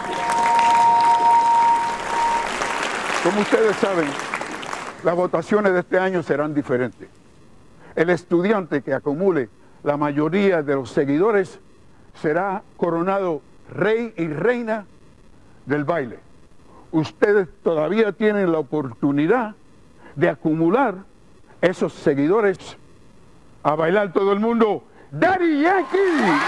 Como ustedes saben, las votaciones de este año serán diferentes. El estudiante que acumule la mayoría de los seguidores será coronado rey y reina del baile. Ustedes todavía tienen la oportunidad de acumular esos seguidores. A bailar todo el mundo, Daddy Yankee.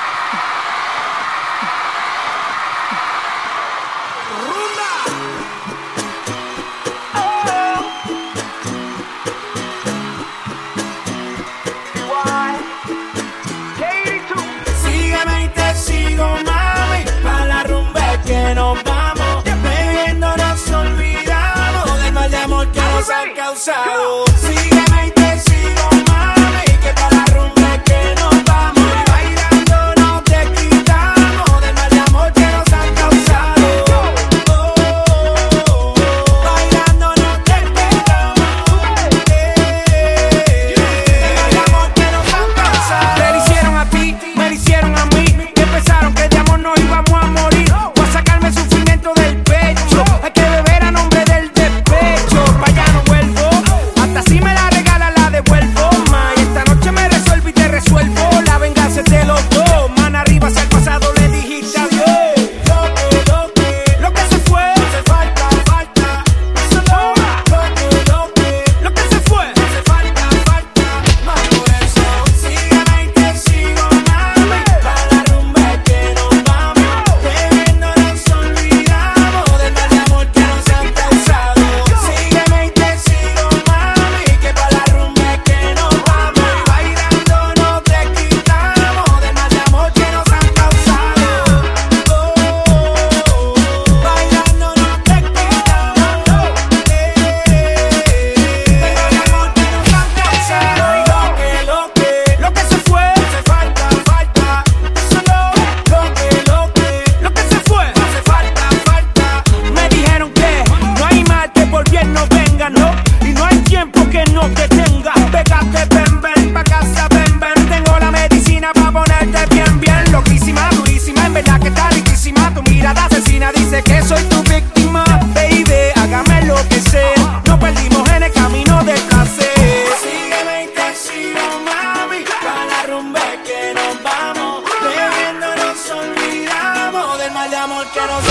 Sígueme y te sigo, mami, pa' la rumba que nos vamos. Bebiendo nos olvidamos del mal de amor que nos han causado. Sígueme y te sigo, mami, que pa' la rumba que nos vamos. Y bailando no te quitamos del mal de amor que nos han causado. Bailando no te quitamos del mal de amor que nos han causado. Te lo hicieron a ti, me lo hicieron a mí. Que pensaron que de amor nos íbamos a morir. Voy a sacarme el sufrimiento del pecho. Hay que beber a nombre del despecho. Pa' allá no vuelvo. Hasta si me la regala la devuelvo. Ma, y esta noche me resuelvo y te resuelvo. La venganza es de los dos. Man arriba hacia el pasado le dijiste adiós. Lo que se fue. Hace falta. Eso no. Lo que se fue. Hace falta. Más por eso. Sígueme y te sigo, mami. Pa' la rumba que nos vamos. Bebiendo nos olvidamos del mal de amor que nos han causado. Sígueme y te sigo, mami, que pa' la rumba que nos vamos. Y bailando no te quitamos del mal de amor que nos han causado. Bailando no te quitamos del mal de amor que nos han causado. Y lo que se fue, hace falta. Eso no, lo que se fue, hace falta. Me dijeron que no hay mal que por bien no venga, no. Y no hay tiempo que no te tenga. Pégate, ven, pa' casa, ven. Tengo la medicina pa' ponerte bien. Loquísima, durísima, en verdad que está riquísima. Tu mirada asesina dice que soy tu víctima. Baby, hágame lo que sea. Nos perdimos en el camino del placer. Sígueme y te sigo, mami, pa' la rumba que nos vamos. Bebiendo nos olvidamos del mal de amor que nos